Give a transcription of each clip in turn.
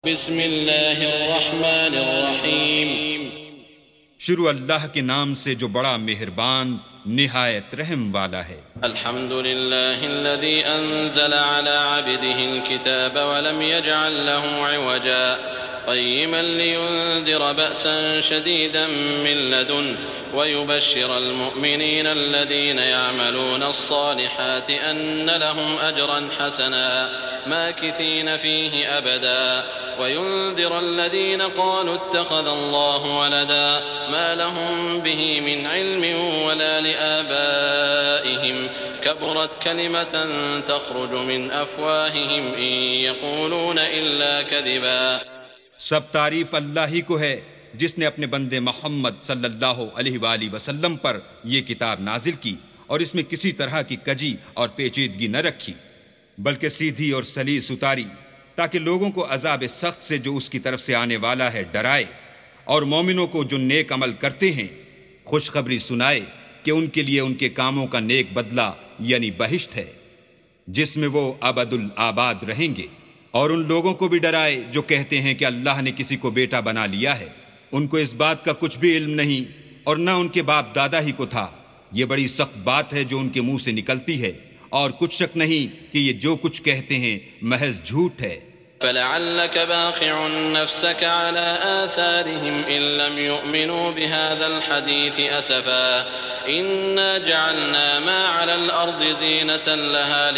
بسم اللہ الرحمن الرحیم۔ شروع اللہ کے نام سے جو بڑا مہربان نہایت رحم والا ہے۔ الحمد للہ الذی انزل على عبده الكتاب ولم يجعل له عوجا قیما لینذر بأسا شدیدا من لدنه ويبشر المؤمنین الذین يعملون الصالحات ان لهم اجرا حسنا ماکثین فیہ ابدا وينذر الذين قالوا اتخذ الله ولدا ما لهم به من علم ولا لآبائهم كبرت كلمة تخرج من أفواههم إن يقولون إلا كذبا۔ سب تعریف اللہ ہی کو ہے جس نے اپنے بندے محمد صلی اللہ علیہ وآلہ وسلم پر یہ کتاب نازل کی اور اس میں کسی طرح کی کجی اور پیچیدگی نہ رکھی بلکہ سیدھی اور سلیس اتاری تاکہ لوگوں کو عذاب سخت سے جو اس کی طرف سے آنے والا ہے ڈرائے، اور مومنوں کو جو نیک عمل کرتے ہیں خوشخبری سنائے کہ ان کے لیے ان کے کاموں کا نیک بدلہ یعنی بہشت ہے جس میں وہ ابد الآباد رہیں گے، اور ان لوگوں کو بھی ڈرائے جو کہتے ہیں کہ اللہ نے کسی کو بیٹا بنا لیا ہے، ان کو اس بات کا کچھ بھی علم نہیں اور نہ ان کے باپ دادا ہی کو تھا۔ یہ بڑی سخت بات ہے جو ان کے منہ سے نکلتی ہے، اور کچھ شک نہیں کہ یہ جو کچھ کہتے ہیں محض جھوٹ ہے۔ فلعلك باخع نفسك على آثارهم إن لم يؤمنوا بهذا الحديث أسفا إنا جعلنا ما على الأرض زينة لها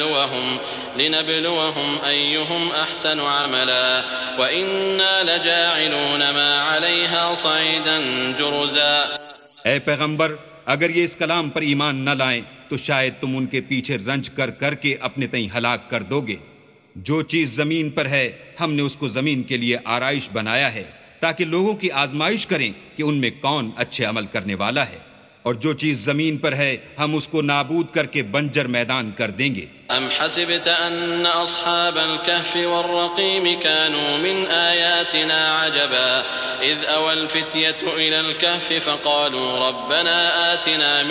لنبلوهم أيهم أحسن عملا وإنا لجاعلون ما عليها صعيدا جرزا۔ اے پیغمبر، اگر یہ اس کلام پر ایمان نہ لائیں تو شاید تم ان کے پیچھے رنج کر کر کے اپنے تئیں ہلاک کر دو گے۔ جو چیز زمین پر ہے ہم نے اس کو زمین کے لیے آرائش بنایا ہے تاکہ لوگوں کی آزمائش کریں کہ ان میں کون اچھے عمل کرنے والا ہے، اور جو چیز زمین پر ہے ہم اس کو نابود کر کے بنجر میدان کر دیں گے۔ ام حسبت ان اصحاب الكهف والرقيم كانوا من آياتنا عجبا اذ اوى الفتية الى الكهف فقالوا ربنا آتنا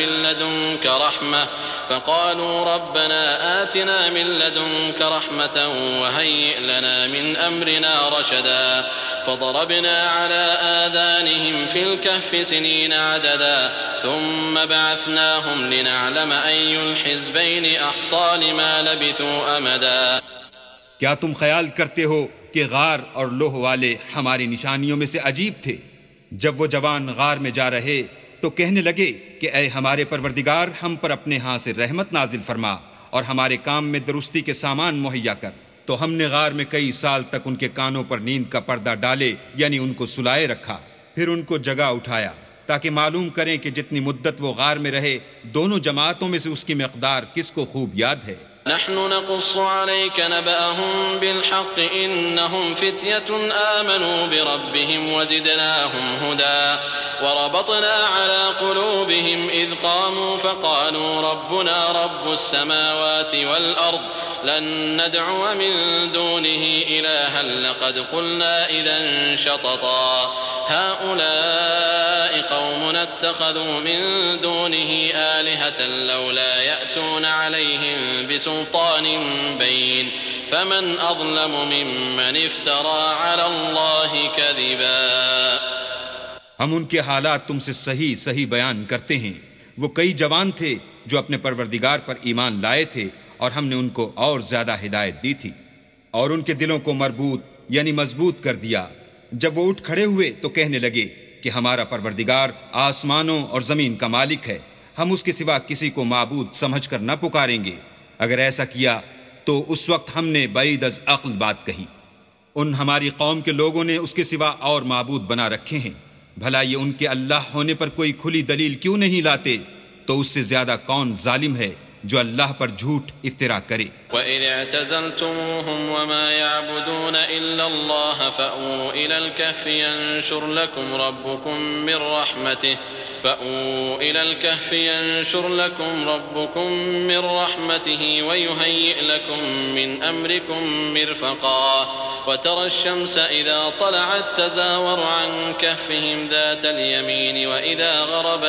من لدنك رحمة وهيئ لنا من امرنا رشدا فضربنا على آذانهم في الكهف سنين عددا ثم بعثناهم لنعلم أي الحزبين أحصى لما لبثوا أمدا۔ کیا تم خیال کرتے ہو کہ غار اور لوح والے ہماری نشانیوں میں سے عجیب تھے؟ جب وہ جوان غار میں جا رہے تو کہنے لگے کہ اے ہمارے پروردگار، ہم پر اپنے ہاں سے رحمت نازل فرما اور ہمارے کام میں درستی کے سامان مہیا کر۔ تو ہم نے غار میں کئی سال تک ان کے کانوں پر نیند کا پردہ ڈالے یعنی ان کو سلائے رکھا، پھر ان کو جگہ اٹھایا تاکہ معلوم کریں کہ جتنی مدت وہ غار میں رہے دونوں جماعتوں میں سے اس کی مقدار کس کو خوب یاد ہے۔ نحن نقص عليك نبأهم بالحق إنهم فتية آمنوا بربهم وزدناهم هدى وربطنا على قلوبهم إذ قاموا فقالوا ربنا رب السماوات والأرض لن ندعو من دونه إلها لقد قلنا إذا شططا هؤلاء قومنا اتخذوا من دونه آلهة لولا يأتون عليهم بسلطان بين فمن أظلم ممن افترى على الله كذبا۔ ہم ان کے حالات تم سے صحیح بیان کرتے ہیں۔ وہ کئی جوان تھے جو اپنے پروردگار پر ایمان لائے تھے اور ہم نے ان کو اور زیادہ ہدایت دی تھی اور ان کے دلوں کو مربوط یعنی مضبوط کر دیا۔ جب وہ اٹھ کھڑے ہوئے تو کہنے لگے کہ ہمارا پروردگار آسمانوں اور زمین کا مالک ہے، ہم اس کے سوا کسی کو معبود سمجھ کر نہ پکاریں گے۔ اگر ایسا کیا تو اس وقت ہم نے بعید از عقل بات کہی۔ ان ہماری قوم کے لوگوں نے اس کے سوا اور معبود بنا رکھے ہیں، بھلا یہ ان کے اللہ ہونے پر کوئی کھلی دلیل کیوں نہیں لاتے؟ تو اس سے زیادہ کون ظالم ہے جو اللہ پر جھوٹ افترا کرے۔ وَإِذِ اعْتَزَلْتُمُوهُمْ وَمَا يَعْبُدُونَ إِلَّا اللَّهَ فَأْوُوا إِلَى الْكَهْفِ يَنشُرْ لَكُمْ رَبُّكُمْ مِنْ رَحْمَتِهِ وَيُهَيِّئْ لَكُمْ مِنْ أَمْرِكُمْ مِرْفَقًا۔ وترى الشمس إذا طلعت تزاور عن كهفهم ذات اليمين وإذا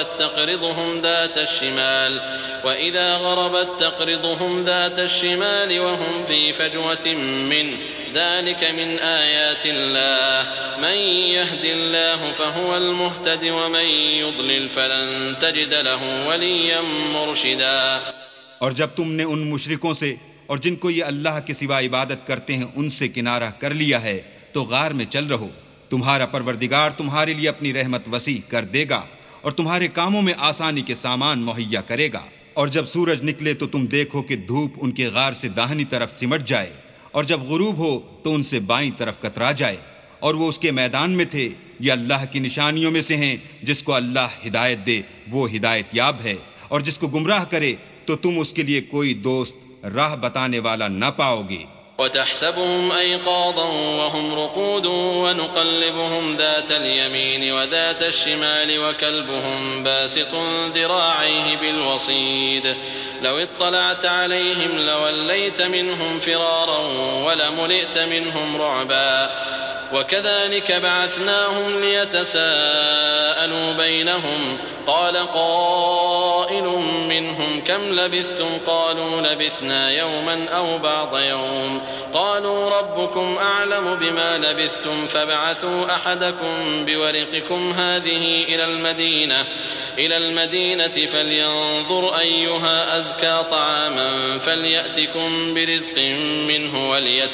غربت تقرضهم ذات الشمال وهم في فجوة منه ذلك من آيات الله من يهد الله فهو المهتد ومن يضلل فلن تجد له وليا مرشدا۔ اور جب تم نے ان مشرکوں سے اور جن کو یہ اللہ کے سوا عبادت کرتے ہیں ان سے کنارہ کر لیا ہے تو غار میں چل رہو، تمہارا پروردگار تمہارے لیے اپنی رحمت وسیع کر دے گا اور تمہارے کاموں میں آسانی کے سامان مہیا کرے گا۔ اور جب سورج نکلے تو تم دیکھو کہ دھوپ ان کے غار سے داہنی طرف سمٹ جائے، اور جب غروب ہو تو ان سے بائیں طرف کترا جائے، اور وہ اس کے میدان میں تھے۔ یہ اللہ کی نشانیوں میں سے ہیں، جس کو اللہ ہدایت دے وہ ہدایت یاب ہے، اور جس کو گمراہ کرے تو تم اس کے لیے کوئی دوست راہ بتانے والا نہ پاؤ گے۔ وتحسبهم أيقاظا وهم رقود ونقلبهم ذات اليمين وذات الشمال وكلبهم باسط ذراعيه بالوصيد لو اطلعت عليهم لوليت منهم فرارا ولملئت منهم رعبا وكذلك بعثناهم ليتساءلوا بينهم قال قائل منهم كم لبثتم قالوا لبثنا يوما أو بعض يوم قالوا ربكم أعلم بما لبثتم فابعثوا أحدكم بورقكم هذه إلى المدينة فلينظر أيها أزكى طعاما فليأتكم برزق منه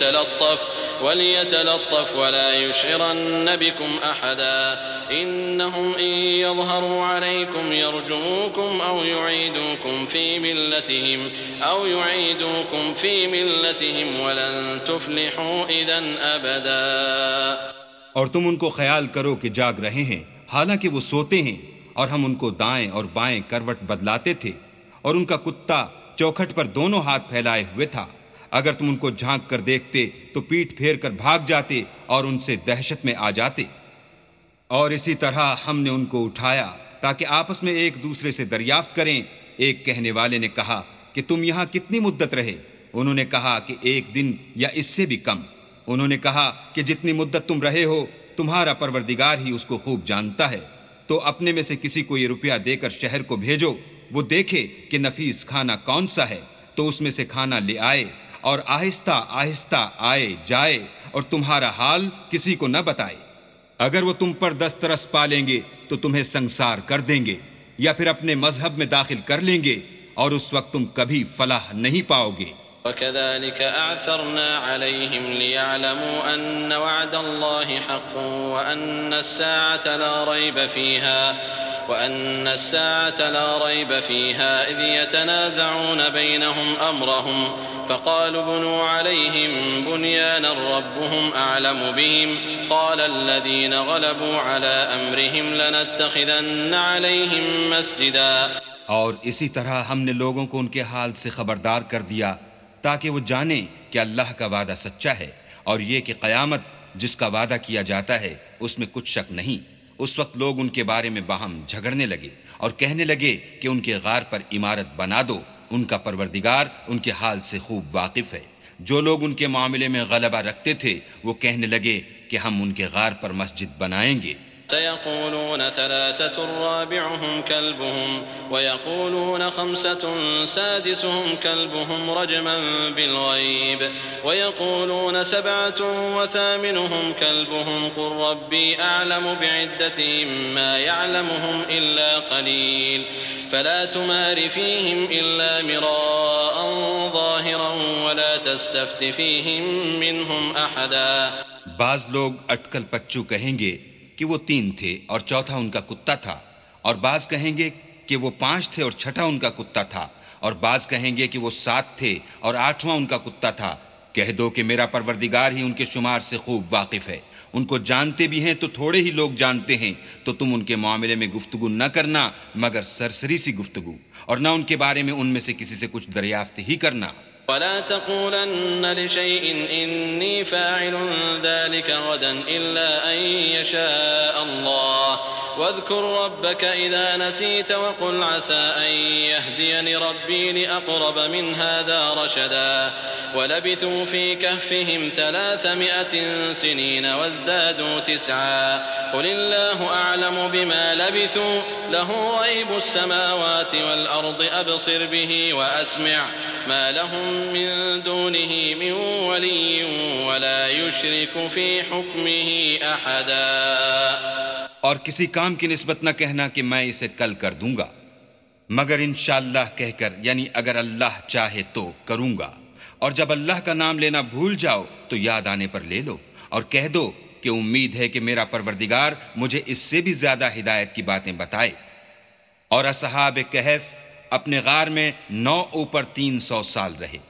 وليتلطف ولا يشعرن بكم أحدا إنهم إن يظهروا عليكم يرجموكم أو يعيدوكم في ملتهم ولن تفلحوا إذا أبدا۔ اور تم ان کو خیال کرو کہ جاگ رہے ہیں حالانکہ وہ سوتے ہیں، اور ہم ان کو دائیں اور بائیں کروٹ بدلاتے تھے، اور ان کا کتا چوکھٹ پر دونوں ہاتھ پھیلائے ہوئے تھا۔ اگر تم ان کو جھانک کر دیکھتے تو پیٹھ پھیر کر بھاگ جاتے اور ان سے دہشت میں آ جاتے۔ اور اسی طرح ہم نے ان کو اٹھایا تاکہ آپس میں ایک دوسرے سے دریافت کریں۔ ایک کہنے والے نے کہا کہ تم یہاں کتنی مدت رہے؟ انہوں نے کہا کہ 1 دن یا اس سے بھی کم۔ انہوں نے کہا کہ جتنی مدت تم رہے ہو تمہارا پروردگار ہی اس کو خوب جانتا ہے، تو اپنے میں سے کسی کو یہ روپیہ دے کر شہر کو بھیجو، وہ دیکھے کہ نفیس کھانا کون سا ہے تو اس میں سے کھانا لے آئے، اور آہستہ آہستہ آئے جائے اور تمہارا حال کسی کو نہ بتائے۔ اگر وہ تم پر دسترس پا لیں گے تو تمہیں سنسار کر دیں گے، یا پھر اپنے مذہب میں داخل کر لیں گے، اور اس وقت تم کبھی فلاح نہیں پاؤ گے۔ وكذلك أعثرنا عليهم ليعلموا أن وعد الله حق وأن الساعة لا ريب فيها إذ يتنازعون بينهم أمرهم فقالوا بنوا عليهم بنيانا ربهم أعلم بهم قال الذين غلبوا على أمرهم لنتخذن عليهم مسجدا۔ اور اسی طرح ہم نے لوگوں کو ان کے حال سے خبردار کر دیا تاکہ وہ جانیں کہ اللہ کا وعدہ سچا ہے، اور یہ کہ قیامت جس کا وعدہ کیا جاتا ہے اس میں کچھ شک نہیں۔ اس وقت لوگ ان کے بارے میں باہم جھگڑنے لگے اور کہنے لگے کہ ان کے غار پر عمارت بنا دو، ان کا پروردگار ان کے حال سے خوب واقف ہے۔ جو لوگ ان کے معاملے میں غلبہ رکھتے تھے وہ کہنے لگے کہ ہم ان کے غار پر مسجد بنائیں گے۔ سيقولون 3 رابعهم كلبهم ويقولون 5 سادسهم كلبهم رجما بالغيب ويقولون 7 وثامنهم كلبهم قل ربي أعلم بعدتهم ما يعلمهم إلا قليل فلا تمار فيهم إلا مراء ظاهرا ولا تستفت فيهم منهم أحدا۔ بعض لوگ اٹکل پچو کہیں گے کہ وہ 3 تھے اور چوتھا ان کا کتا تھا، اور بعض کہیں گے کہ وہ 5 تھے اور چھٹا ان کا کتا تھا، اور بعض کہیں گے کہ وہ 7 تھے اور 8واں ان کا کتا تھا۔ کہہ دو کہ میرا پروردگار ہی ان کے شمار سے خوب واقف ہے، ان کو جانتے بھی ہیں تو تھوڑے ہی لوگ جانتے ہیں، تو تم ان کے معاملے میں گفتگو نہ کرنا مگر سرسری سی گفتگو، اور نہ ان کے بارے میں ان میں سے کسی سے کچھ دریافت ہی کرنا۔ ولا تقولن لشيء إني فاعل ذلك غدا إلا أن يشاء الله واذكر ربك إذا نسيت وقل عسى أن يهديني ربي لأقرب من هذا رشدا ولبثوا في كهفهم 300 سنين وازدادوا 9 قل الله أعلم بما لبثوا له غيب السماوات والأرض أبصر به وأسمع ما لهم من دونه من ولي ولا يشرك في حكمه أحدا۔ اور کسی کام کی نسبت نہ کہنا کہ میں اسے کل کر دوں گا، مگر انشاءاللہ کہہ کر، یعنی اگر اللہ چاہے تو کروں گا۔ اور جب اللہ کا نام لینا بھول جاؤ تو یاد آنے پر لے لو، اور کہہ دو کہ امید ہے کہ میرا پروردگار مجھے اس سے بھی زیادہ ہدایت کی باتیں بتائے۔ اور اصحاب کہف اپنے غار میں 9 اوپر 300 سال رہے۔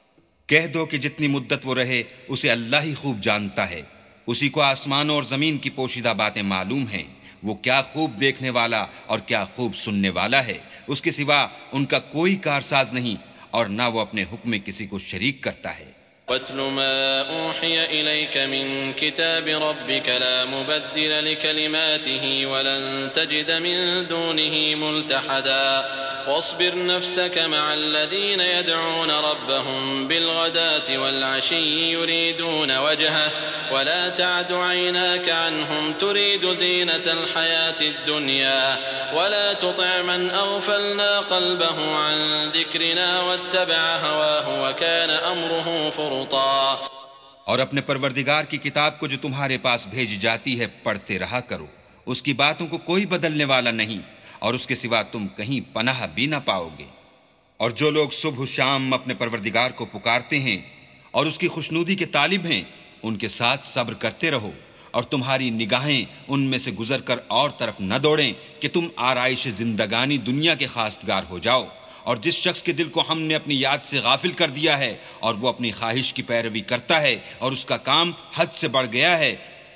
کہہ دو کہ جتنی مدت وہ رہے اسے اللہ ہی خوب جانتا ہے، اسی کو آسمانوں اور زمین کی پوشیدہ باتیں معلوم ہیں، وہ کیا خوب دیکھنے والا اور کیا خوب سننے والا ہے، اس کے سوا ان کا کوئی کارساز نہیں، اور نہ وہ اپنے حکم میں کسی کو شریک کرتا ہے۔ وَاتْلُ مَا أُوحِيَ إِلَيْكَ مِن كِتَابِ رَبِّكَ لَا مُبَدِّلَ لِكَلِمَاتِهِ وَلَن تَجِدَ مِن دُونِهِ مُلْتَحَدًا واصبر نفسك مع الذين يدعون ربهم بالغداة والعشي يريدون وجهه ولا تعد عيناك عنهم تريد زينة الحياة الدنيا ولا تطع من أغفلنا قلبه عن ذكرنا واتبع هواه وكان أمره فرطا۔ اور اپنے پروردگار کی کتاب کو جو تمہارے پاس بھیجی جاتی ہے پڑھتے رہا کرو، اس کی باتوں کو کوئی بدلنے والا نہیں، اور اس کے سوا تم کہیں پناہ بھی نہ پاؤ گے۔ اور جو لوگ صبح و شام اپنے پروردگار کو پکارتے ہیں اور اس کی خوشنودی کے طالب ہیں، ان کے ساتھ صبر کرتے رہو، اور تمہاری نگاہیں ان میں سے گزر کر اور طرف نہ دوڑیں کہ تم آرائش زندگانی دنیا کے خواستگار ہو جاؤ۔ اور جس شخص کے دل کو ہم نے اپنی یاد سے غافل کر دیا ہے اور وہ اپنی خواہش کی پیروی کرتا ہے اور اس کا کام حد سے بڑھ گیا ہے،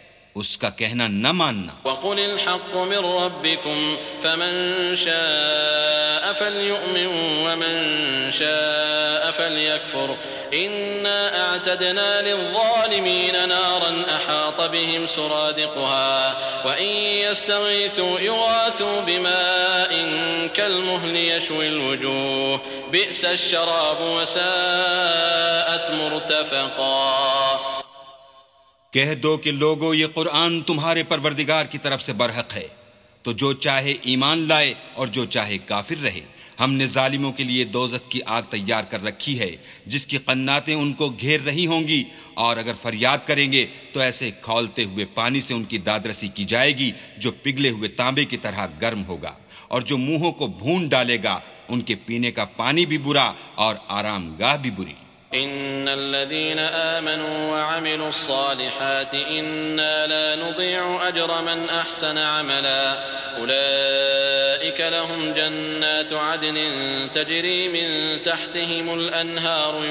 اس کا کہنا نہ ماننا۔ وَقُلِ الْحَقُّ مِن رَّبِّكُمْ فَمَن شَاءَ فَلْيُؤْمِن وَمَن شَاءَ فَلْيَكْفُرْ إِنَّا أَعْتَدْنَا لِلظَّالِمِينَ نَارًا أَحَاطَ بِهِمْ سُرَادِقُهَا وَإِن يَسْتَغِيثُوا يُغَاثُوا بِمَاءٍ كَالْمُهْلِ يَشْوِي الْوُجُوهَ بِئْسَ الشَّرَابُ وَسَاءَتْ مُرْتَفَقًا۔ کہہ دو کہ لوگو یہ قرآن تمہارے پروردگار کی طرف سے برحق ہے، تو جو چاہے ایمان لائے اور جو چاہے کافر رہے۔ ہم نے ظالموں کے لیے دوزخ کی آگ تیار کر رکھی ہے جس کی قناتیں ان کو گھیر رہی ہوں گی، اور اگر فریاد کریں گے تو ایسے کھولتے ہوئے پانی سے ان کی دادرسی کی جائے گی جو پگھلے ہوئے تانبے کی طرح گرم ہوگا، اور جو منہوں کو بھون ڈالے گا ان کے پینے کا پانی بھی برا اور آرام گاہ بھی بری۔ إن الذين آمنوا وعملوا الصالحات إنا لا نضيع أجر من أحسن عملا أولئك لهم جنات عدن تجري من تحتهم الأنهار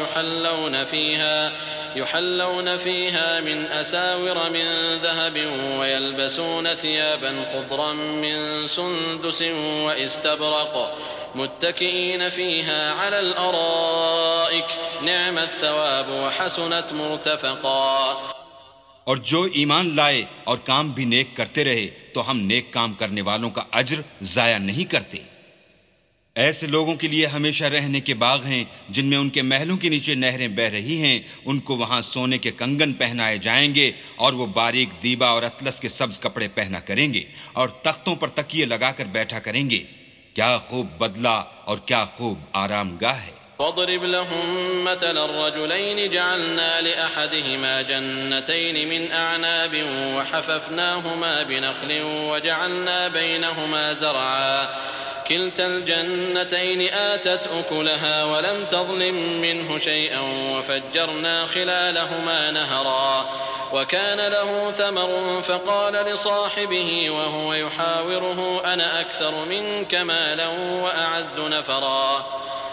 يحلون فيها من أساور من ذهب ويلبسون ثيابا خضرا من سندس واستبرق متكئين فيها على الأرائك نعم الثواب وحسنت مرتفقا۔ اور جو ایمان لائے اور کام بھی نیک کرتے رہے تو ہم نیک کام کرنے والوں کا اجر ضائع نہیں کرتے۔ ایسے لوگوں کے لیے ہمیشہ رہنے کے باغ ہیں جن میں ان کے محلوں کے نیچے نہریں بہہ رہی ہیں، ان کو وہاں سونے کے کنگن پہنائے جائیں گے اور وہ باریک دیبا اور اطلس کے سبز کپڑے پہنا کریں گے، اور تختوں پر تکیے لگا کر بیٹھا کریں گے۔ کیا خوب بدلہ اور کیا خوب آرام گاہ ہے۔ واضرب لهم مثل الرجلين جعلنا لأحدهما جنتين من أعناب وحففناهما بنخل وجعلنا بينهما زرعا كلتا الجنتين آتت أكلها ولم تظلم منه شيئا وفجرنا خلالهما نهرا وكان له ثمر فقال لصاحبه وهو يحاوره أنا أكثر منك مالا وأعز نفرا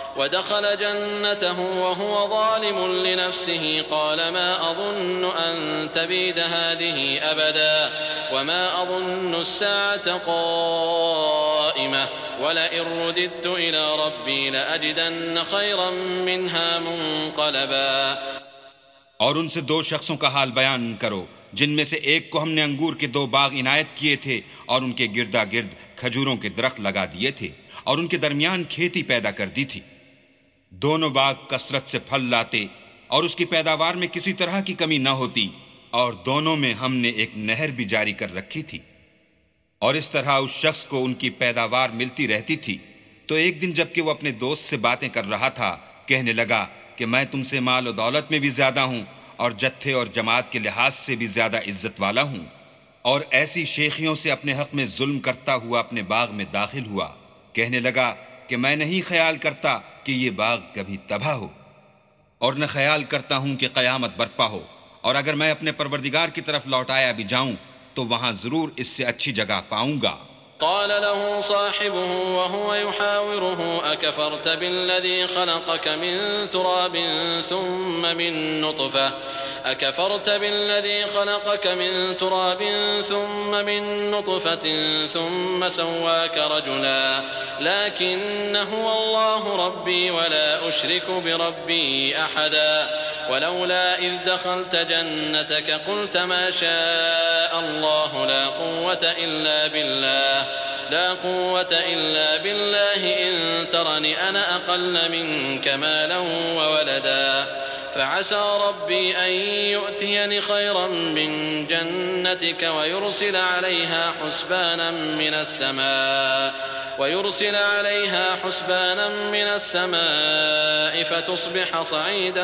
ودخل جنته وهو ظالم لنفسه قال ما أظن أن تبيد هذه أبدا وما أظن الساعة قائمة ولئن رددت إلى ربي لأجدن خيرا منها منقلبا۔ اور ان سے 2 شخصوں کا حال بیان کرو جن میں سے ایک کو ہم نے انگور کے 2 باغ عنایت کیے تھے اور ان کے گردا گرد کھجوروں کے درخت لگا دیے تھے اور ان کے درمیان کھیتی پیدا کر دی تھی۔ دونوں باغ کثرت سے پھل لاتے اور اس کی پیداوار میں کسی طرح کی کمی نہ ہوتی، اور دونوں میں ہم نے ایک نہر بھی جاری کر رکھی تھی، اور اس طرح اس شخص کو ان کی پیداوار ملتی رہتی تھی۔ تو ایک دن جب کہ وہ اپنے دوست سے باتیں کر رہا تھا، کہنے لگا کہ میں تم سے مال و دولت میں بھی زیادہ ہوں اور جتھے اور جماعت کے لحاظ سے بھی زیادہ عزت والا ہوں، اور ایسی شیخیوں سے اپنے حق میں ظلم کرتا ہوا اپنے باغ میں داخل ہوا۔ کہنے لگا کہ میں نہیں خیال کرتا کہ یہ باغ کبھی تباہ ہو، اور نہ خیال کرتا ہوں کہ قیامت برپا ہو، اور اگر میں اپنے پروردگار کی طرف لوٹایا بھی جاؤں تو وہاں ضرور اس سے اچھی جگہ پاؤں گا۔ قال له صاحبه وهو يحاوره أكفرت بالذي خلقك من تراب ثم من نطفة ثم سواك رجلا لكن هو الله ربي ولا أشرك بربي أحدا ولولا إذ دخلت جنتك قلت ما شاء الله لا قوة إلا بالله إن ترني أنا أقل منك مالا وولدا فعسى ربي أن يؤتيني خيرا من جنتك ويرسل عليها حسبانا من السماء فتصبح صعيدا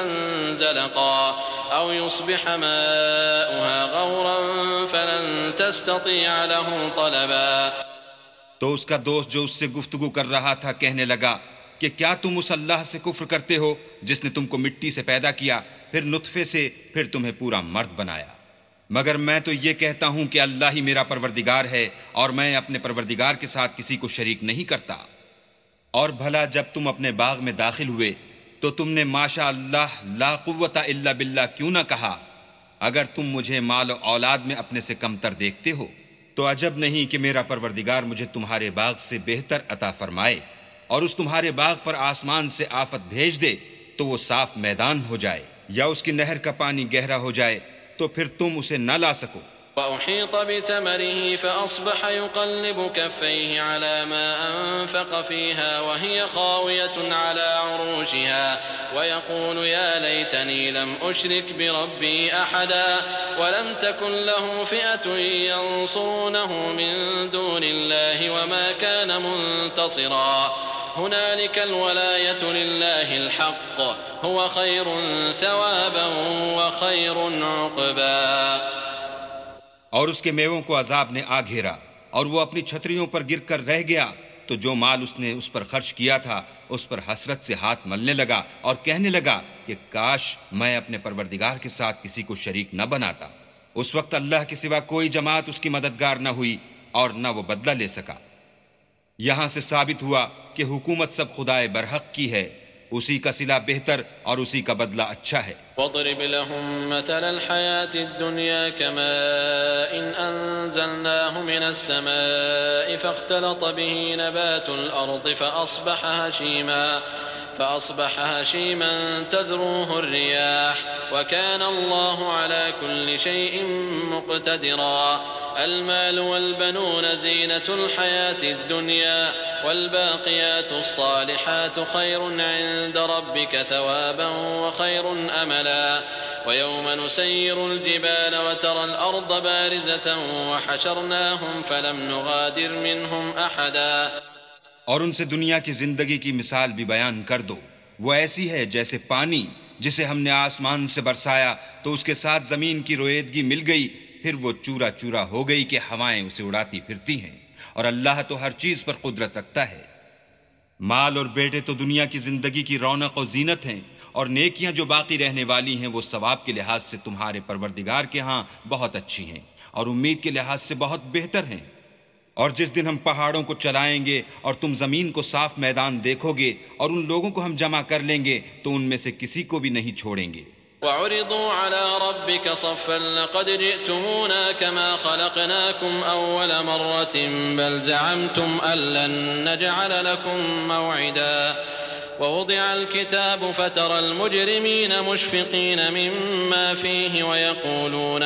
زلقا أو يصبح ماؤها غورا فلن تستطيع له طلبا۔ تو اس کا دوست جو اس سے گفتگو کر رہا تھا کہنے لگا کہ کیا تم اس اللہ سے کفر کرتے ہو جس نے تم کو مٹی سے پیدا کیا، پھر نطفے سے، پھر تمہیں پورا مرد بنایا؟ مگر میں تو یہ کہتا ہوں کہ اللہ ہی میرا پروردگار ہے، اور میں اپنے پروردگار کے ساتھ کسی کو شریک نہیں کرتا۔ اور بھلا جب تم اپنے باغ میں داخل ہوئے تو تم نے ماشاء اللہ لا قوت الا باللہ کیوں نہ کہا؟ اگر تم مجھے مال و اولاد میں اپنے سے کمتر دیکھتے ہو تو عجب نہیں کہ میرا پروردگار مجھے تمہارے باغ سے بہتر عطا فرمائے، اور اس تمہارے باغ پر آسمان سے آفت بھیج دے تو وہ صاف میدان ہو جائے، یا اس کی نہر کا پانی گہرا ہو جائے تو پھر تم اسے نہ لا سکو۔ وأحيط بثمره فأصبح يقلب كفيه على ما أنفق فيها وهي خاوية على عروشها ويقول يا ليتني لم أشرك بربي أحدا ولم تكن له فئة ينصرونه من دون الله وما كان منتصرا هنالك الولاية لله الحق هو خير ثوابا وخير عقبا۔ اور اس کے میووں کو عذاب نے آ گھیرا اور وہ اپنی چھتریوں پر گر کر رہ گیا، تو جو مال اس نے اس پر خرچ کیا تھا اس پر حسرت سے ہاتھ ملنے لگا اور کہنے لگا کہ کاش میں اپنے پروردگار کے ساتھ کسی کو شریک نہ بناتا۔ اس وقت اللہ کے سوا کوئی جماعت اس کی مددگار نہ ہوئی اور نہ وہ بدلہ لے سکا۔ یہاں سے ثابت ہوا کہ حکومت سب خدائے برحق کی ہے، اسی کا صلہ بہتر اور اسی کا بدلہ اچھا ہے۔ وَاضْرِبْ لَهُم مَّثَلَ الْحَيَاةِ الدُّنْيَا كَمَاءٍ أَنزَلْنَاهُ مِنَ السَّمَاءِ فَاخْتَلَطَ بِهِ نَبَاتُ الْأَرْضِ فأصبح هشيما تذروه الرياح وكان الله على كل شيء مقتدرا۔ المال والبنون زينة الحياة الدنيا والباقيات الصالحات خير عند ربك ثوابا وخير أملا۔ ويوم نسير الجبال وترى الأرض بارزة وحشرناهم فلم نغادر منهم أحدا۔ اور ان سے دنیا کی زندگی کی مثال بھی بیان کر دو، وہ ایسی ہے جیسے پانی جسے ہم نے آسمان سے برسایا تو اس کے ساتھ زمین کی رویدگی مل گئی، پھر وہ چورا چورا ہو گئی کہ ہوائیں اسے اڑاتی پھرتی ہیں، اور اللہ تو ہر چیز پر قدرت رکھتا ہے۔ مال اور بیٹے تو دنیا کی زندگی کی رونق و زینت ہیں، اور نیکیاں جو باقی رہنے والی ہیں وہ ثواب کے لحاظ سے تمہارے پروردگار کے ہاں بہت اچھی ہیں اور امید کے لحاظ سے بہت بہتر ہیں۔ اور جس دن ہم پہاڑوں کو چلائیں گے اور تم زمین کو صاف میدان دیکھو گے اور ان لوگوں کو ہم جمع کر لیں گے تو ان میں سے کسی کو بھی نہیں چھوڑیں گے۔ وعرضوا على ربك صفا لقد جئتمونا كما خلقناكم أول مرة بل زعمتم أن لن نجعل لكم موعدا ووضع الكتاب فترى المجرمين مشفقين مما فيه ويقولون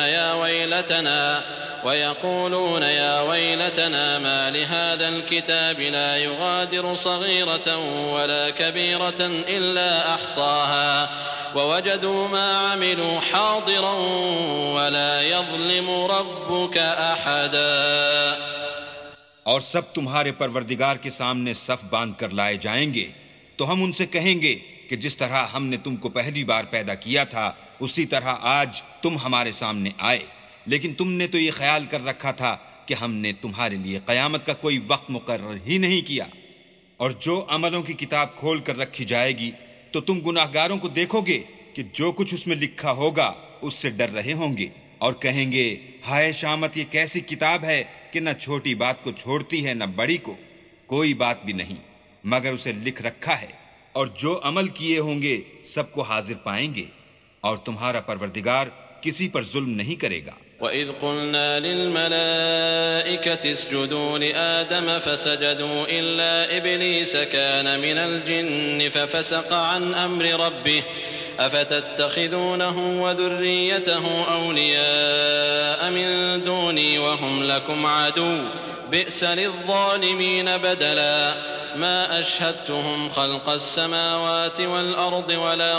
يا ويلتنا ما لهذا الكتاب لا يغادر صغيرة ولا كبيرة إلا أحصاها ووجدوا ما عملوا حاضرا ولا يظلم ربك أحدا۔ اور سب تمہارے پروردگار کے سامنے صف باندھ کر لائے جائیں گے تو ہم ان سے کہیں گے کہ جس طرح ہم نے تم کو پہلی بار پیدا کیا تھا اسی طرح آج تم ہمارے سامنے آئے، لیکن تم نے تو یہ خیال کر رکھا تھا کہ ہم نے تمہارے لیے قیامت کا کوئی وقت مقرر ہی نہیں کیا۔ اور جو عملوں کی کتاب کھول کر رکھی جائے گی تو تم گناہگاروں کو دیکھو گے کہ جو کچھ اس میں لکھا ہوگا اس سے ڈر رہے ہوں گے اور کہیں گے ہائے شامت، یہ کیسی کتاب ہے کہ نہ چھوٹی بات کو چھوڑتی ہے نہ بڑی کو، کوئی بات بھی نہیں مگر اسے لکھ رکھا ہے، اور جو عمل کیے ہوں گے سب کو حاضر پائیں گے، اور تمہارا پروردگار کسی پر ظلم نہیں کرے گا۔ وَإِذْ قُلْنَا لِلْمَلَائِكَةِ اسْجُدُوا لِآدَمَ فَسَجَدُوا إِلَّا إِبْلِيسَ كَانَ مِنَ الْجِنِّ فَفَسَقَ عَنْ أَمْرِ رَبِّهِ أَفَتَتَّخِذُونَهُ وَذُرِّيَّتَهُ أَوْلِيَاءَ مِن دُونِي وَهُمْ لَكُمْ عَدُوٌّ بِئْسَ لِلظَّالِمِينَ بَدَلًا ما أشهدتهم خلق السماوات والأرض ولا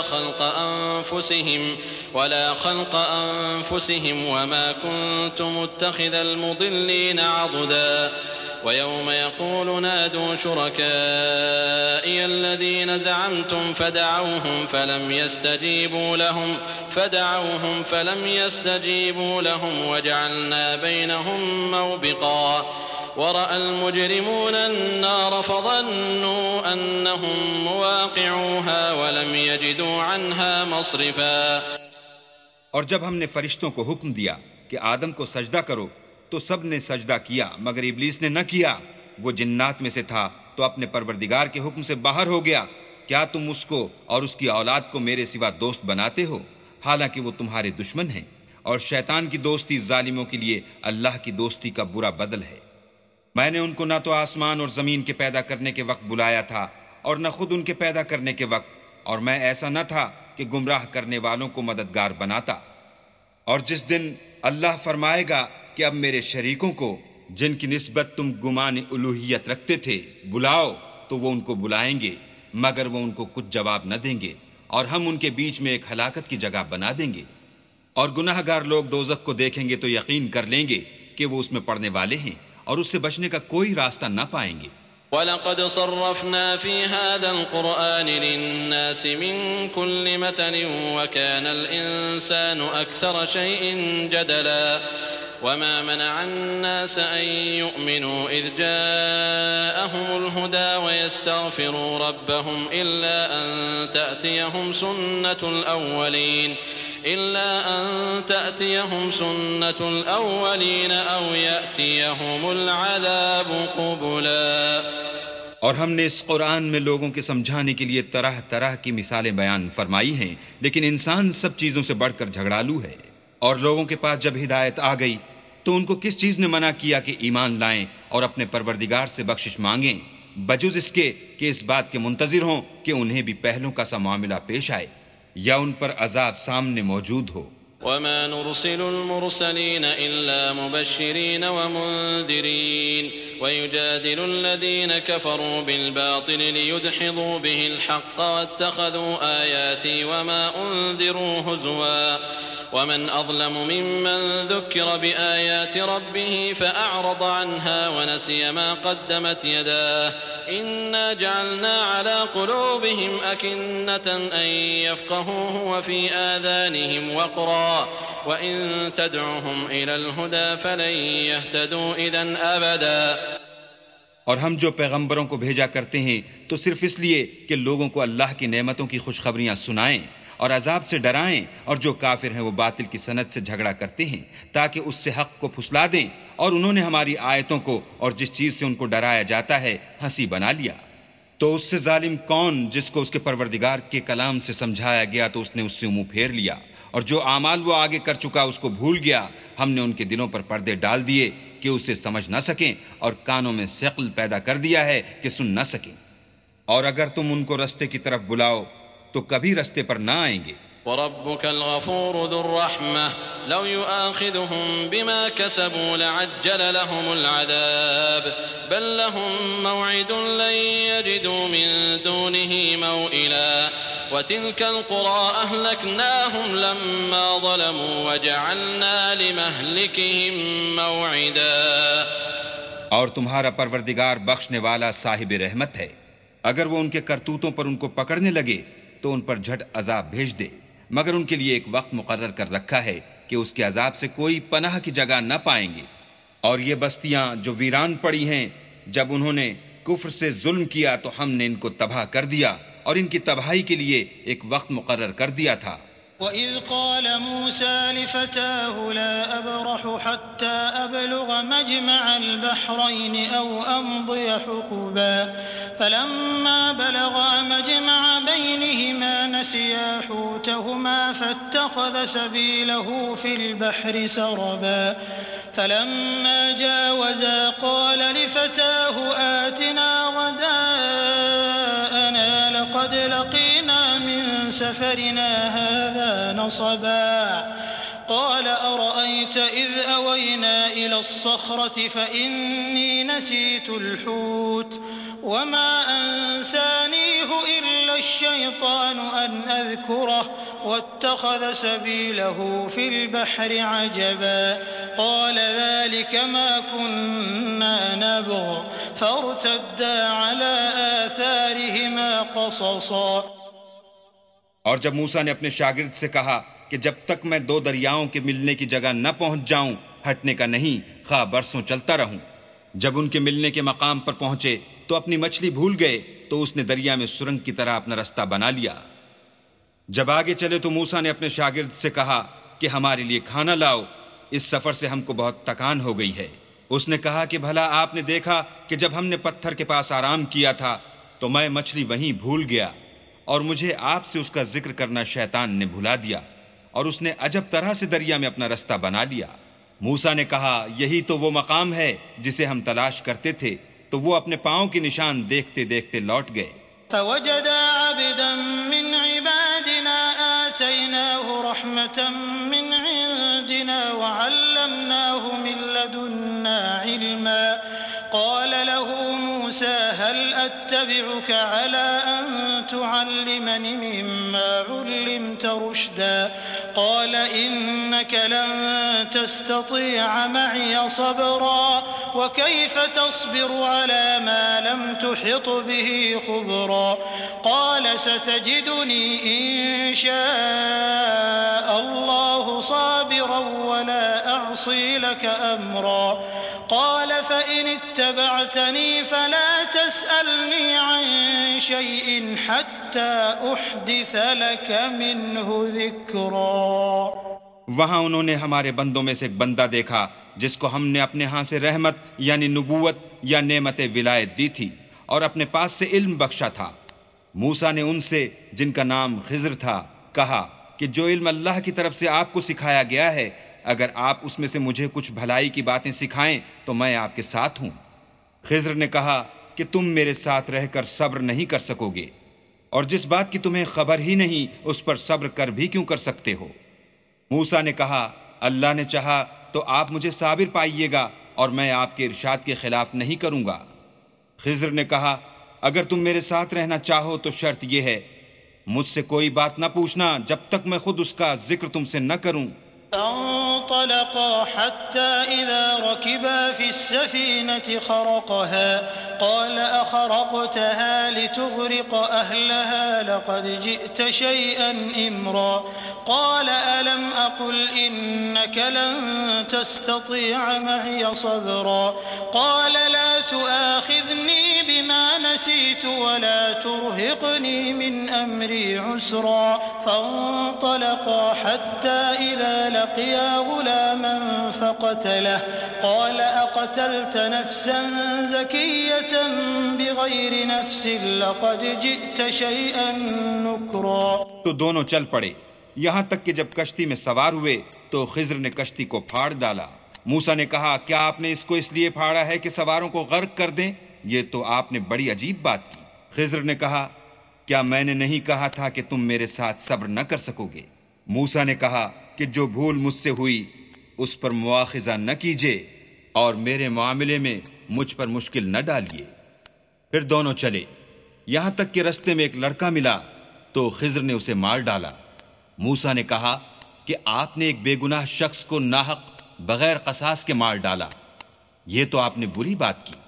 خلق أنفسهم وما كنت متخذ المضلين عضدا ويوم يقول نادوا شركائي الذين زعمتم فدعوهم فلم يستجيبوا لهم وجعلنا بينهم موبقا ورأى المجرمون النار فظنوا أنهم مواقعوها ولم يجدوا عنها مصرفا۔ اور جب ہم نے فرشتوں کو حکم دیا کہ آدم کو سجدہ کرو تو سب نے سجدہ کیا مگر ابلیس نے نہ کیا، وہ جنات میں سے تھا تو اپنے پروردگار کے حکم سے باہر ہو گیا۔ کیا تم اس کو اور اس کی اولاد کو میرے سوا دوست بناتے ہو حالانکہ وہ تمہارے دشمن ہیں، اور شیطان کی دوستی ظالموں کے لیے اللہ کی دوستی کا برا بدل ہے۔ میں نے ان کو نہ تو آسمان اور زمین کے پیدا کرنے کے وقت بلایا تھا اور نہ خود ان کے پیدا کرنے کے وقت، اور میں ایسا نہ تھا کہ گمراہ کرنے والوں کو مددگار بناتا۔ اور جس دن اللہ فرمائے گا کہ اب میرے شریکوں کو جن کی نسبت تم گمان الوہیت رکھتے تھے بلاؤ، تو وہ ان کو بلائیں گے مگر وہ ان کو کچھ جواب نہ دیں گے، اور ہم ان کے بیچ میں ایک ہلاکت کی جگہ بنا دیں گے۔ اور گناہ گار لوگ دوزخ کو دیکھیں گے تو یقین کر لیں گے کہ وہ اس میں پڑنے والے ہیں اور اس سے بچنے کا کوئی راستہ نہ پائیں گے۔ وَلَقَدْ صَرَّفْنَا فِي هَذَا الْقُرْآنِ لِلنَّاسِ مِنْ كُلِّ مَثَلٍ وَكَانَ الْإِنسَانُ أَكْثَرَ شَيْءٍ جَدَلًا وَمَا مَنَعَ النَّاسَ أَن يُؤْمِنُوا إِذْ جَاءَهُمُ الْهُدَى وَيَسْتَغْفِرُوا رَبَّهُمْ إِلَّا أَن تَأْتِيَهُمْ سُنَّةُ الْأَوَّلِينَ أَوْ يَأْتِيَهُمُ الْعَذَابُ قُبُلًا۔ اور ہم نے اس قرآن میں لوگوں کے سمجھانے کے لیے طرح طرح کی مثالیں بیان فرمائی ہیں، لیکن انسان سب چیزوں سے بڑھ کر جھگڑالو ہے۔ اور لوگوں کے پاس جب ہدایت آ گئی تو ان کو کس چیز نے منع کیا کہ ایمان لائیں اور اپنے پروردگار سے بخشش مانگیں، بجز اس کے کہ اس بات کے منتظر ہوں کہ انہیں بھی پہلوں کا سا معاملہ پیش آئے یا ان پر عذاب سامنے موجود ہو۔ وما نرسل المرسلين إلا مبشرين ومنذرين ويجادل الذين كفروا بالباطل ليدحضوا به الحق واتخذوا آياتي وما أنذروا هزوا ومن أظلم ممن ذكر بآيات ربه فأعرض عنها ونسي ما قدمت يداه إنا جعلنا على قلوبهم أكنة أن يفقهوه وفي آذانهم وقرا وإن تدعهم إلى الهدى فلن يهتدوا إذن أبدا۔ اور ہم جو پیغمبروں کو بھیجا کرتے ہیں تو صرف اس لیے کہ لوگوں کو اللہ کی نعمتوں کی خوشخبریاں سنائیں اور عذاب سے ڈرائیں، اور جو کافر ہیں وہ باطل کی سند سے جھگڑا کرتے ہیں تاکہ اس سے حق کو پھسلا دیں، اور انہوں نے ہماری آیتوں کو اور جس چیز سے ان کو ڈرایا جاتا ہے ہنسی بنا لیا۔ تو اس سے ظالم کون جس کو اس کے پروردگار کے کلام سے سمجھایا گیا تو اس نے اس سے منہ پھیر لیا، اور جو اعمال وہ آگے کر چکا اس کو بھول گیا۔ ہم نے ان کے دلوں پر پردے ڈال دیے کہ اسے سمجھ نہ سکیں، اور کانوں میں ثقل پیدا کر دیا ہے کہ سن نہ سکیں، اور اگر تم ان کو رستے کی طرف بلاؤ تو کبھی رستے پر نہ آئیں گے۔ وربك الغفور ذو الرحمة لو يؤاخذهم بما كسبوا لعجل لهم العذاب بل لهم موعد لن يجدوا من دونه موئلا وتلك القرى أهلكناهم لما ظلموا وجعلنا لمهلكهم موعدا۔ اور تمہارا پروردگار بخشنے والا صاحب رحمت ہے، اگر وہ ان کے کرتوتوں پر ان کو پکڑنے لگے تو ان پر جھٹ عذاب بھیج دے، مگر ان کے لیے ایک وقت مقرر کر رکھا ہے کہ اس کے عذاب سے کوئی پناہ کی جگہ نہ پائیں گے۔ اور یہ بستیاں جو ویران پڑی ہیں، جب انہوں نے کفر سے ظلم کیا تو ہم نے ان کو تباہ کر دیا، اور ان کی تباہی کے لیے ایک وقت مقرر کر دیا تھا۔ وَإِذْ قَالَ مُوسَى لِفَتَاهُ لَا أَبْرَحُ حَتَّى أَبْلُغَ مَجْمَعَ الْبَحْرَيْنِ أَوْ أَمْضِيَ حُقُبًا فَلَمَّا بَلَغَا مَجْمَعَ بَيْنِهِمَا نَسِيَا حُوتَهُمَا فَاتَّخَذَ سَبِيلَهُ فِي الْبَحْرِ سَرَبًا فَلَمَّا جَاوَزَا قَالَ لِفَتَاهُ آتِنَا غَدَاءَنَا لَقَدْ لَقِينَا مِنْ سَفَرِنَا هَذَا نَصَبًا قَالَ أَرَأَيْتَ إِذْ أَوَيْنَا إِلَى الصَّخْرَةِ فَإِنِّي نَسِيتُ الْحُوتَ وَمَا أَنْسَانِيهُ إِلَّا الشَّيْطَانُ أَنْ أَذْكُرَهُ وَاتَّخَذَ سَبِيلَهُ فِي الْبَحْرِ عَجَبًا قَالَ ذَلِكَ مَا كُنَّا نَبْغِ فَارْتَدَّا عَلَى آثَارِهِمَا قَصَصًا۔ اور جب موسیٰ نے اپنے شاگرد سے کہا کہ جب تک میں دو دریاؤں کے ملنے کی جگہ نہ پہنچ جاؤں ہٹنے کا نہیں، خواہ برسوں چلتا رہوں۔ جب ان کے ملنے کے مقام پر پہنچے تو اپنی مچھلی بھول گئے تو اس نے دریا میں سرنگ کی طرح اپنا رستہ بنا لیا۔ جب آگے چلے تو موسیٰ نے اپنے شاگرد سے کہا کہ ہمارے لیے کھانا لاؤ، اس سفر سے ہم کو بہت تکان ہو گئی ہے۔ اس نے کہا کہ بھلا آپ نے دیکھا کہ جب ہم نے پتھر کے پاس آرام کیا تھا تو میں مچھلی وہیں بھول گیا، اور مجھے آپ سے اس کا ذکر کرنا شیطان نے بھلا دیا، اور اس نے عجب طرح سے دریا میں اپنا رستہ بنا لیا۔ موسیٰ نے کہا یہی تو وہ مقام ہے جسے ہم تلاش کرتے تھے، تو وہ اپنے پاؤں کے نشان دیکھتے دیکھتے لوٹ گئے۔ فَوَجَدَا عَبْدًا مِّنْ عِبَادِنَا آتَيْنَاهُ رَحْمَةً مِّنْ عِندِنَا وَعَلَّمْنَاهُ مِن لَّدُنَّا عِلْمًا قَالَ لَهُ مُوسَىٰ هَلْ أَتَّبِعُكَ عَلَىٰ أَن تُعَلِّمَنِ مِمَّا عُلِّمْتَ رُشْدًا قَالَ إِنَّكَ لَن تَسْتَطِيعَ مَعِيَ صَبْرًا وَكَيْفَ تَصْبِرُ عَلَىٰ مَا لَمْ تُحِطْ بِهِ خُبْرًا قَالَ سَتَجِدُنِي إِن شَاءَ اللَّهُ صَابِرًا وَلَا أَعْصِي لَكَ أَمْرًا قال فإن اتبعتني فلا تسألني عن شيء حتى أحدث لك منه ذكرا۔ وہاں انہوں نے ہمارے بندوں میں سے ایک بندہ دیکھا جس کو ہم نے اپنے ہاں سے رحمت یعنی نبوت یا نعمت ولایت دی تھی اور اپنے پاس سے علم بخشا تھا۔ موسیٰ نے ان سے جن کا نام خضر تھا کہا کہ جو علم اللہ کی طرف سے آپ کو سکھایا گیا ہے، اگر آپ اس میں سے مجھے کچھ بھلائی کی باتیں سکھائیں تو میں آپ کے ساتھ ہوں۔ خضر نے کہا کہ تم میرے ساتھ رہ کر صبر نہیں کر سکو گے، اور جس بات کی تمہیں خبر ہی نہیں اس پر صبر کر بھی کیوں کر سکتے ہو؟ موسیٰ نے کہا اللہ نے چاہا تو آپ مجھے صابر پائیے گا اور میں آپ کے ارشاد کے خلاف نہیں کروں گا۔ خضر نے کہا اگر تم میرے ساتھ رہنا چاہو تو شرط یہ ہے مجھ سے کوئی بات نہ پوچھنا جب تک میں خود اس کا ذکر تم سے نہ کروں۔ فانطلقا حتى إذا ركبا في السفينة قال أخرقتها لتغرق أهلها لقد جئت شيئا إمرا قال ألم أقل إنك لن تستطيع معي صبرا قال لا تؤاخذني بما نسيت ولا ترهقني من أمري عسرا فانطلقا حتى إذا لقيا غلاما فقتله قال أقتلت نفسا زكية بغير نفس لقد جئت شيئا نكرا. تو دونوں چل پڑے یہاں تک کہ جب کشتی میں سوار ہوئے تو خضر نے کشتی کو پھاڑ ڈالا. موسیٰ نے کہا کیا آپ نے اس کو اس لیے پھاڑا ہے کہ سواروں کو غرق کر دیں؟ یہ تو آپ نے بڑی عجیب بات کی. خضر نے کہا کیا میں نے نہیں کہا تھا کہ تم میرے ساتھ صبر نہ کر سکو گے؟ موسیٰ نے کہا کہ جو بھول مجھ سے ہوئی اس پر مواخذہ نہ کیجیے اور میرے معاملے میں مجھ پر مشکل نہ ڈالیے. پھر دونوں چلے یہاں تک کہ رستے میں ایک لڑکا ملا تو خضر نے اسے مار ڈالا. موسیٰ نے کہا کہ آپ نے ایک بے گناہ شخص کو ناحق بغیر قصاص کے مار ڈالا، یہ تو آپ نے بری بات کی.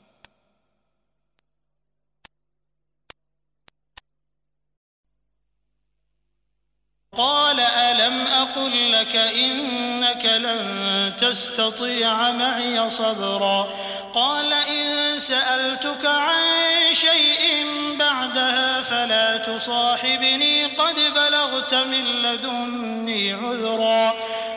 قال ألم أقل لك إنك لن تستطيع معي صبرا قال إن سألتك عن شيء بعدها فلا تصاحبني قد بلغت من لدني عذرا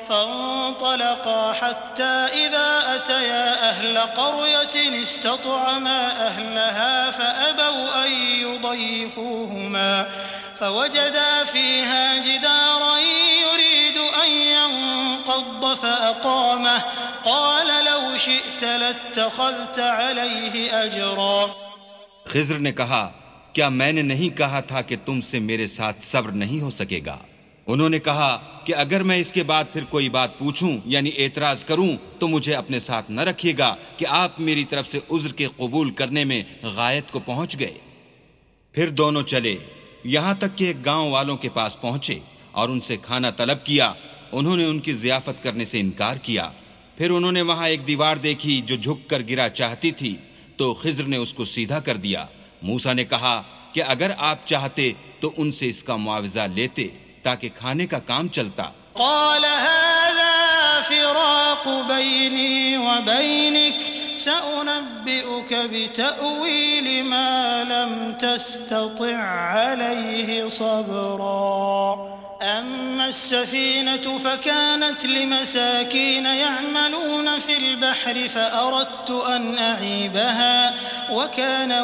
فانطلقا حتى إذا أتيا أهل قرية استطعما أهلها فأبوا أن يضيفوهما فوجدا فيها جدارا يريد أن ينقض فأقامه قال لو شئت لاتخذت عليه أجرا. خضر نے کہا کیا میں نے نہیں کہا تھا کہ تم سے میرے ساتھ صبر نہیں ہو سکے گا؟ انہوں نے کہا کہ اگر میں اس کے بعد پھر کوئی بات پوچھوں یعنی اعتراض کروں تو مجھے اپنے ساتھ نہ رکھیے گا کہ آپ میری طرف سے عذر کے قبول کرنے میں غایت کو پہنچ گئے. پھر دونوں چلے یہاں تک کہ ایک گاؤں والوں کے پاس پہنچے اور ان سے کھانا طلب کیا. انہوں نے ان کی ضیافت کرنے سے انکار کیا. پھر انہوں نے وہاں ایک دیوار دیکھی جو جھک کر گرا چاہتی تھی تو خضر نے اس کو سیدھا کر دیا. موسیٰ نے کہا کہ اگر آپ چاہتے تو ان سے اس کا معاوضہ لیتے تاکہ کھانے کا کام چلتا. قال هذا فراق بيني وبينك سأنبئك بتأويل ما لم تستطع عليه صبرا. أما السفينة فكانت لمساكين يعملون في البحر فأردت أن أعيبها وكان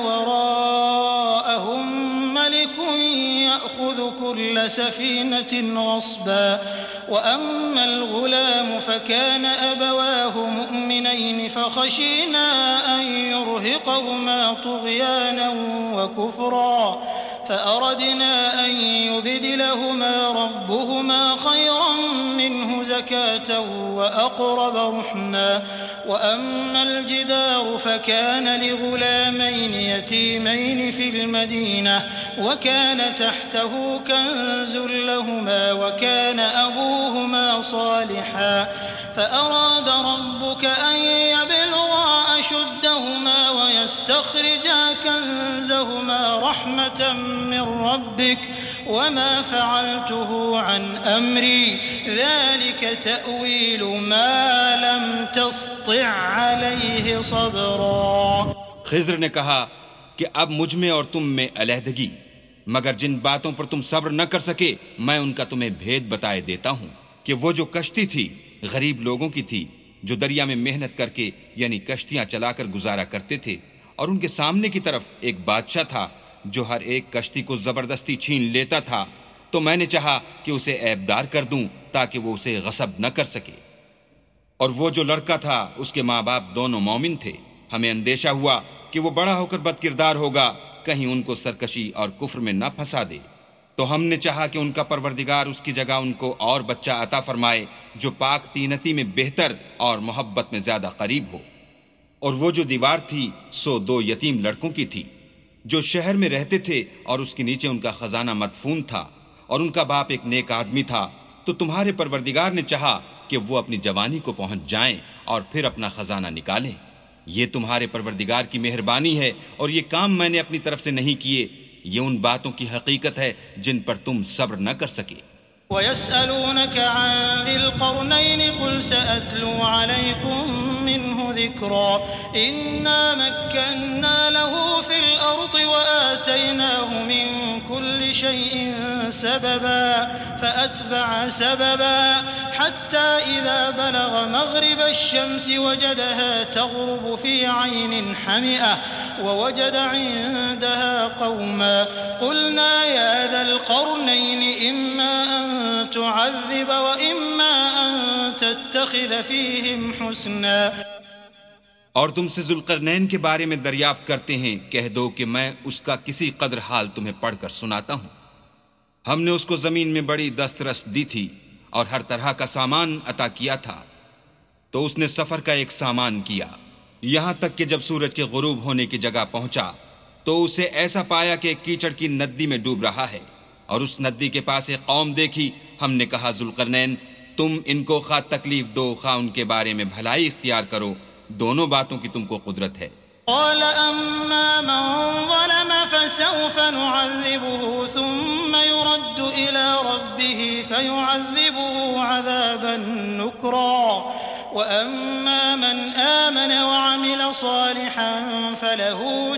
وراءهم ملك يأخذ كل سفينة غصبا. وأما الغلام فكان أبواه مؤمنين فخشينا أن يرهقهما طغيانا وكفرا فأردنا أن يبدلهما ربهما خيرا منه زكاة وأقرب رحما. وأما الجدار فكان لغلامين يتيمين في المدينة وكان تحته كنز لهما وكان أبوهما صالحا فأراد ربك أن يبلغا أشدهما ويستخرجا كنزهما رحمة من ربك وما فعلته عن أمري ذلك تأويل ما لم تسطع عليه صبرا. خضر نے کہا کہ اب مجھ میں اور تم میں علیحدگی، مگر جن باتوں پر تم صبر نہ کر سکے میں ان کا تمہیں بھید بتائے دیتا ہوں کہ وہ جو کشتی تھی غریب لوگوں کی تھی جو دریا میں محنت کر کے یعنی کشتیاں چلا کر گزارا کرتے تھے، اور ان کے سامنے کی طرف ایک بادشاہ تھا جو ہر ایک کشتی کو زبردستی چھین لیتا تھا. تو میں نے چاہا کہ اسے عیبدار کر دوں تاکہ وہ اسے غصب نہ کر سکے. اور وہ جو لڑکا تھا اس کے ماں باپ دونوں مومن تھے. ہمیں اندیشہ ہوا کہ وہ بڑا ہو کر بد کردار ہوگا، کہیں ان کو سرکشی اور کفر میں نہ پھنسا دے. تو ہم نے چاہا کہ ان کا پروردگار اس کی جگہ ان کو اور بچہ عطا فرمائے جو پاک تینتی میں بہتر اور محبت میں زیادہ قریب ہو. اور وہ جو دیوار تھی سو 2 یتیم لڑکوں کی تھی جو شہر میں رہتے تھے اور اس کے نیچے ان کا خزانہ مدفون تھا، اور ان کا باپ ایک نیک آدمی تھا. تو تمہارے پروردگار نے چاہا کہ وہ اپنی جوانی کو پہنچ جائیں اور پھر اپنا خزانہ نکالیں. یہ تمہارے پروردگار کی مہربانی ہے اور یہ کام میں نے اپنی طرف سے نہیں کیے، یہ ان باتوں کی حقیقت ہے جن پر تم صبر نہ کر سکے۔ وَيَسْأَلُونَكَ عَنْ ذِي الْقَرْنَيْنِ قُلْ سَأَتْلُو عَلَيْكُمْ مِنْهُ ذِكْرًا إِنَّا مَكَّنَّا لَهُ فِي الْأَرْضِ وَآتَيْنَاهُ مِنْ كُلِّ شَيْءٍ سَبَبًا فَأَتْبَعَ سَبَبًا حَتَّى إِذَا بَلَغَ مَغْرِبَ الشَّمْسِ وَجَدَهَا تَغْرُبُ فِي عَيْنٍ حَمِئَةٍ وَوَجَدَ عِندَهَا قَوْمًا قُلْنَا يَا ذَا الْقَرْنَيْنِ إِمَّا أَن تعذب وإما أن تتخذ فيهم حسنا۔ اور تم سے ذوالقرنین کے بارے میں دریافت کرتے ہیں، کہہ دو کہ میں اس کا کسی قدر حال تمہیں پڑھ کر سناتا ہوں۔ ہم نے اس کو زمین میں بڑی دسترس دی تھی اور ہر طرح کا سامان عطا کیا تھا، تو اس نے سفر کا ایک سامان کیا، یہاں تک کہ جب سورج کے غروب ہونے کی جگہ پہنچا تو اسے ایسا پایا کہ کیچڑ کی ندی میں ڈوب رہا ہے، اور اس ندی کے پاس ایک قوم دیکھی۔ ہم نے کہا ذوالقرنین تم ان کو خواہ تکلیف دو خواہ ان کے بارے میں بھلائی اختیار کرو، دونوں باتوں کی تم کو قدرت ہے۔ قال أما من ظلم فسوف نعذبه ثم يرد إلى ربه فيعذبه عذابا نكرا وأما من آمن وعمل صالحا فله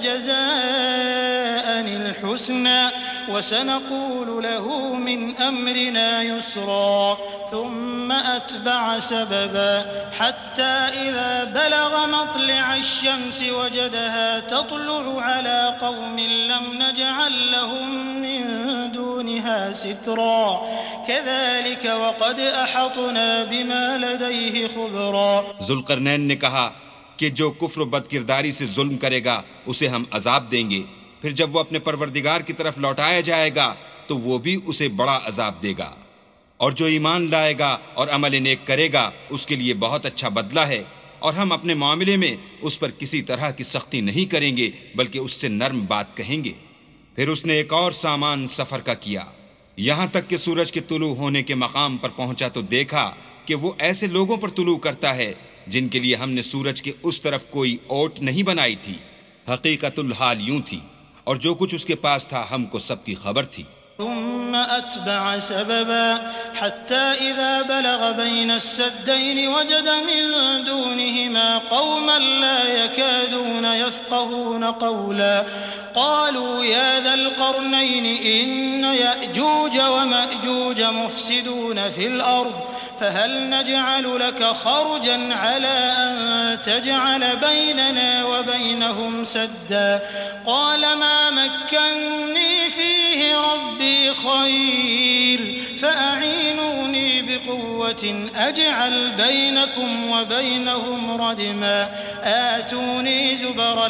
جزاء الحسنى وسنقول له من أمرنا يسرا ثم أتبع سببا حتى إذا بلغ مطلع الشمس وجدها تطلع على قوم لم نجعل لهم من دونها سترا كذلك وقد أحطنا بما لديه خبرا۔ ذوالقرنین نے کہا کہ جو کفر و بد کرداری سے ظلم کرے گا اسے ہم عذاب دیں گے، پھر جب وہ اپنے پروردگار کی طرف لوٹایا جائے گا تو وہ بھی اسے بڑا عذاب دے گا، اور جو ایمان لائے گا اور عمل نیک کرے گا اس کے لیے بہت اچھا بدلہ ہے، اور ہم اپنے معاملے میں اس پر کسی طرح کی سختی نہیں کریں گے بلکہ اس سے نرم بات کہیں گے۔ پھر اس نے ایک اور سامان سفر کا کیا، یہاں تک کہ سورج کے طلوع ہونے کے مقام پر پہنچا تو دیکھا کہ وہ ایسے لوگوں پر طلوع کرتا ہے جن کے لیے ہم نے سورج کے اس طرف کوئی اوٹ نہیں بنائی تھی۔ حقیقت الحال یوں تھی، اور جو کچھ اس کے پاس تھا ہم کو سب کی خبر تھی۔ ثم أتبع سببا حتى إذا بلغ بين السدين وجد من دونهما قوما لا يكادون يفقهون قولا قالوا يا ذا القرنين إن يأجوج ومأجوج مفسدون في الأرض فهل نجعل لك خرجا على أن تجعل بيننا وبينهم سدا قال ما مكني فيه ربي خير فأعينوني بقوة أجعل بينكم وبينهم ردما آتوني زبر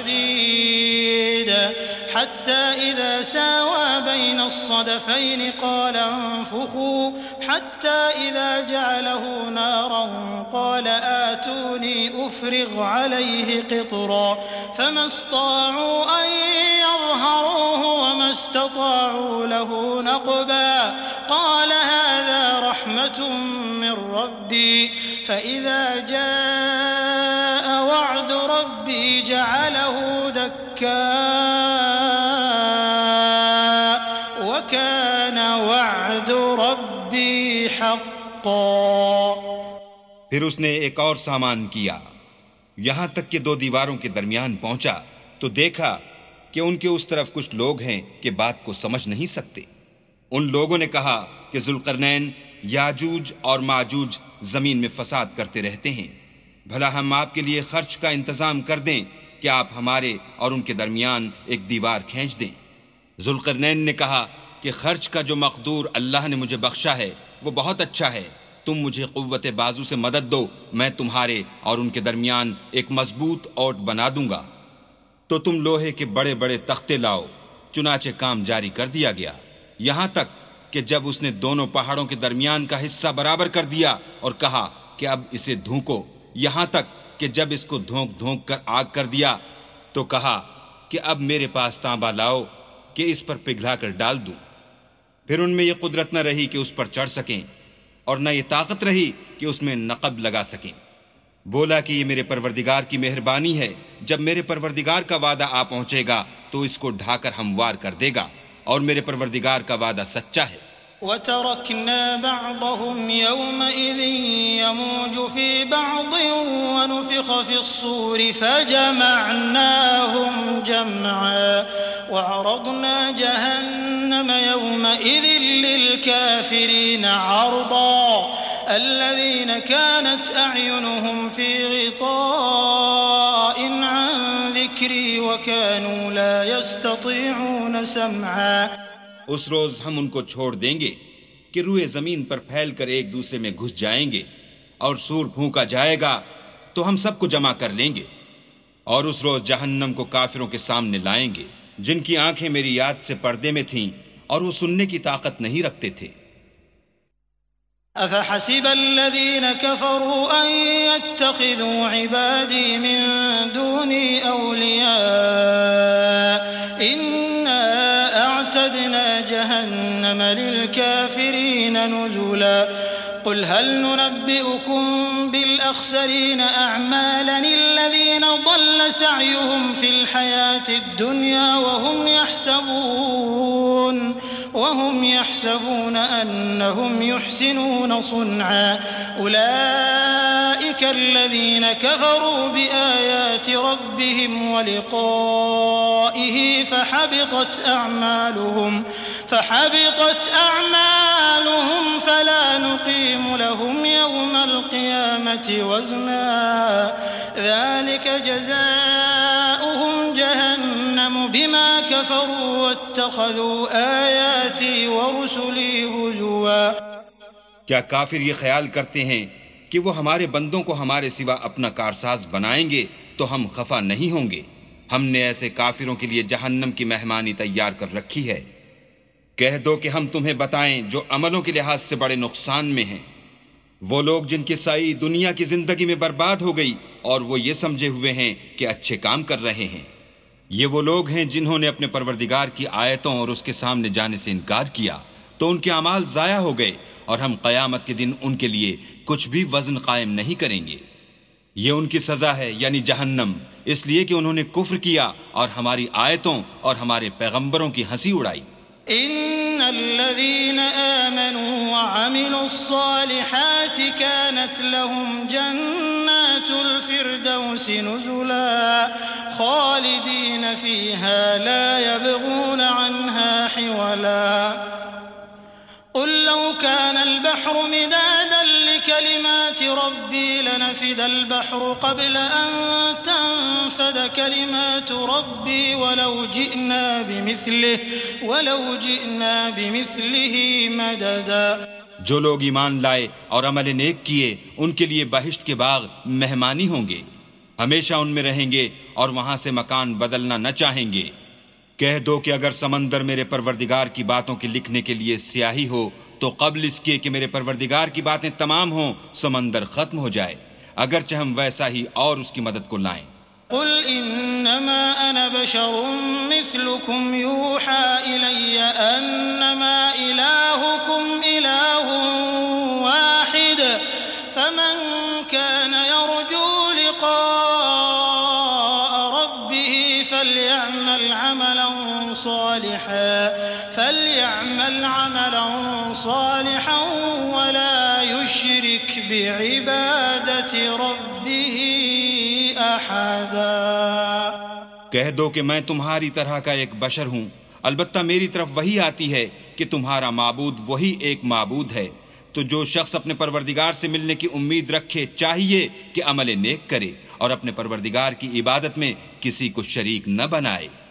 الحديد حتى إذا ساوى بين الصدفين قال انفخوا حتى إذا جعله نارا قال آتوني أفرغ عليه قطرا فما استطاعوا أن يظهروه وما استطاعوا له نقبا قال هذا رحمة من ربي فإذا جاء وعد ربي جعله دكا وكان وعد ربي حقا۔ پھر اس نے ایک اور سامان کیا، یہاں تک کہ دو دیواروں کے درمیان پہنچا تو دیکھا کہ ان کے اس طرف کچھ لوگ ہیں کہ بات کو سمجھ نہیں سکتے۔ ان لوگوں نے کہا کہ ذوالقرنین یاجوج اور ماجوج زمین میں فساد کرتے رہتے ہیں، بھلا ہم آپ کے لیے خرچ کا انتظام کر دیں کہ آپ ہمارے اور ان کے درمیان ایک دیوار کھینچ دیں۔ ذوالقرنین نے کہا کہ خرچ کا جو مقدور اللہ نے مجھے بخشا ہے وہ بہت اچھا ہے، تم مجھے قوت بازو سے مدد دو، میں تمہارے اور ان کے درمیان ایک مضبوط اوٹ بنا دوں گا۔ تو تم لوہے کے بڑے بڑے تختے لاؤ۔ چنانچہ کام جاری کر دیا گیا، یہاں تک کہ جب اس نے دونوں پہاڑوں کے درمیان کا حصہ برابر کر دیا اور کہا کہ اب اسے دھونکو، یہاں تک کہ جب اس کو دھونک دھونک کر آگ کر دیا تو کہا کہ اب میرے پاس تانبا لاؤ کہ اس پر پگھلا کر ڈال دوں۔ پھر ان میں یہ قدرت نہ رہی کہ اس پر چڑھ سکیں، اور نہ یہ طاقت رہی کہ اس میں نقب لگا سکیں۔ بولا کہ یہ میرے پروردگار کی مہربانی ہے، جب میرے پروردگار کا وعدہ آ پہنچے گا تو اس کو ڈھا کر ہموار کر دے گا، اور میرے پروردگار کا وعدہ سچا ہے۔ وَتَرَكْنَا بَعْضَهُمْ يَوْمَئِذٍ يَمُوجُ فِي بَعْضٍ وَنُفِخَ فِي الصُّورِ فَجَمَعْنَاهُمْ جَمْعًا وَعَرَضْنَا جَهَنَّمَ يَوْمَئِذٍ لِلْكَافِرِينَ عَرْضًا الَّذِينَ كَانَتْ أَعْيُنُهُمْ فِي غِطَاءٍ عَن ذِكْرِي وَكَانُوا لَا يَسْتَطِيعُونَ سَمْعًا۔ اس روز ہم ان کو چھوڑ دیں گے کہ روئے زمین پر پھیل کر ایک دوسرے میں گھس جائیں گے، اور سور پھونکا جائے گا تو ہم سب کو جمع کر لیں گے، اور اس روز جہنم کو کافروں کے سامنے لائیں گے جن کی آنکھیں میری یاد سے پردے میں تھیں اور وہ سننے کی طاقت نہیں رکھتے تھے۔ أفحسب الذين كفروا أن يتخذوا عبادي من دوني أولياء إنا أعتدنا جهنم للكافرين نزلا قل هل ننبئكم بالأخسرين أعمالا الذين ضل سعيهم في الحياة الدنيا وهم يحسبون أنهم يحسنون صنعا أولئك الذين كفروا بآيات ربهم ولقائه فحبطت أعمالهم فلا نقيم لهم يوم القيامة وزنا ذلك جزاؤهم جهنم بما كفروا واتخذوا آياتي ورسلي هزوا۔ کیا کافر یہ خیال کرتے ہیں کہ وہ ہمارے بندوں کو ہمارے سوا اپنا کارساز بنائیں گے تو ہم خفا نہیں ہوں گے؟ ہم نے ایسے کافروں کے لیے جہنم کی مہمانی تیار کر رکھی ہے۔ کہہ دو کہ ہم تمہیں بتائیں جو عملوں کے لحاظ سے بڑے نقصان میں ہیں، وہ لوگ جن کی سعی دنیا کی زندگی میں برباد ہو گئی اور وہ یہ سمجھے ہوئے ہیں کہ اچھے کام کر رہے ہیں۔ یہ وہ لوگ ہیں جنہوں نے اپنے پروردگار کی آیتوں اور اس کے سامنے جانے سے انکار کیا تو ان کے اعمال ضائع ہو گئے، اور ہم قیامت کے دن ان کے لیے کچھ بھی وزن قائم نہیں کریں گے۔ یہ ان کی سزا ہے یعنی جہنم، اس لیے کہ انہوں نے کفر کیا اور ہماری آیتوں اور ہمارے پیغمبروں کی ہنسی اڑائی۔ ان الذين آمنوا وعملوا الصالحات كانت لهم جنات الفردوس نزلا خالدين فيها لا يبغون عنها حولا قل لو كان البحر مدادا لكلمات ربي لنفد البحر قبل أن تنفد كلمات ربي ولو جئنا بمثله مددا۔ جو لوگ ایمان لائے اور عمل نیک کیے ان کے لیے بہشت کے باغ مہمانی ہوں گے، ہمیشہ ان میں رہیں گے اور وہاں سے مکان بدلنا نہ چاہیں گے۔ کہہ دو کہ اگر سمندر میرے پروردگار کی باتوں کے لکھنے کے لیے سیاہی ہو تو قبل اس کے کہ میرے پروردگار کی باتیں تمام ہوں سمندر ختم ہو جائے، اگرچہ ہم ویسا ہی اور اس کی مدد کو لائیں۔ قل انما انا بشر مثلكم يوحى الي انما الهكم اله واحد فمن كان يرجو لقاء ربه فليعمل عملا صالحا ولا يشرك بعبادة ربه أحدا۔ کہہ دو کہ میں تمہاری طرح کا ایک بشر ہوں، البتہ میری طرف وہی آتی ہے کہ تمہارا معبود وہی ایک معبود ہے، تو جو شخص اپنے پروردگار سے ملنے کی امید رکھے چاہیے کہ عمل نیک کرے اور اپنے پروردگار کی عبادت میں کسی کو شریک نہ بنائے۔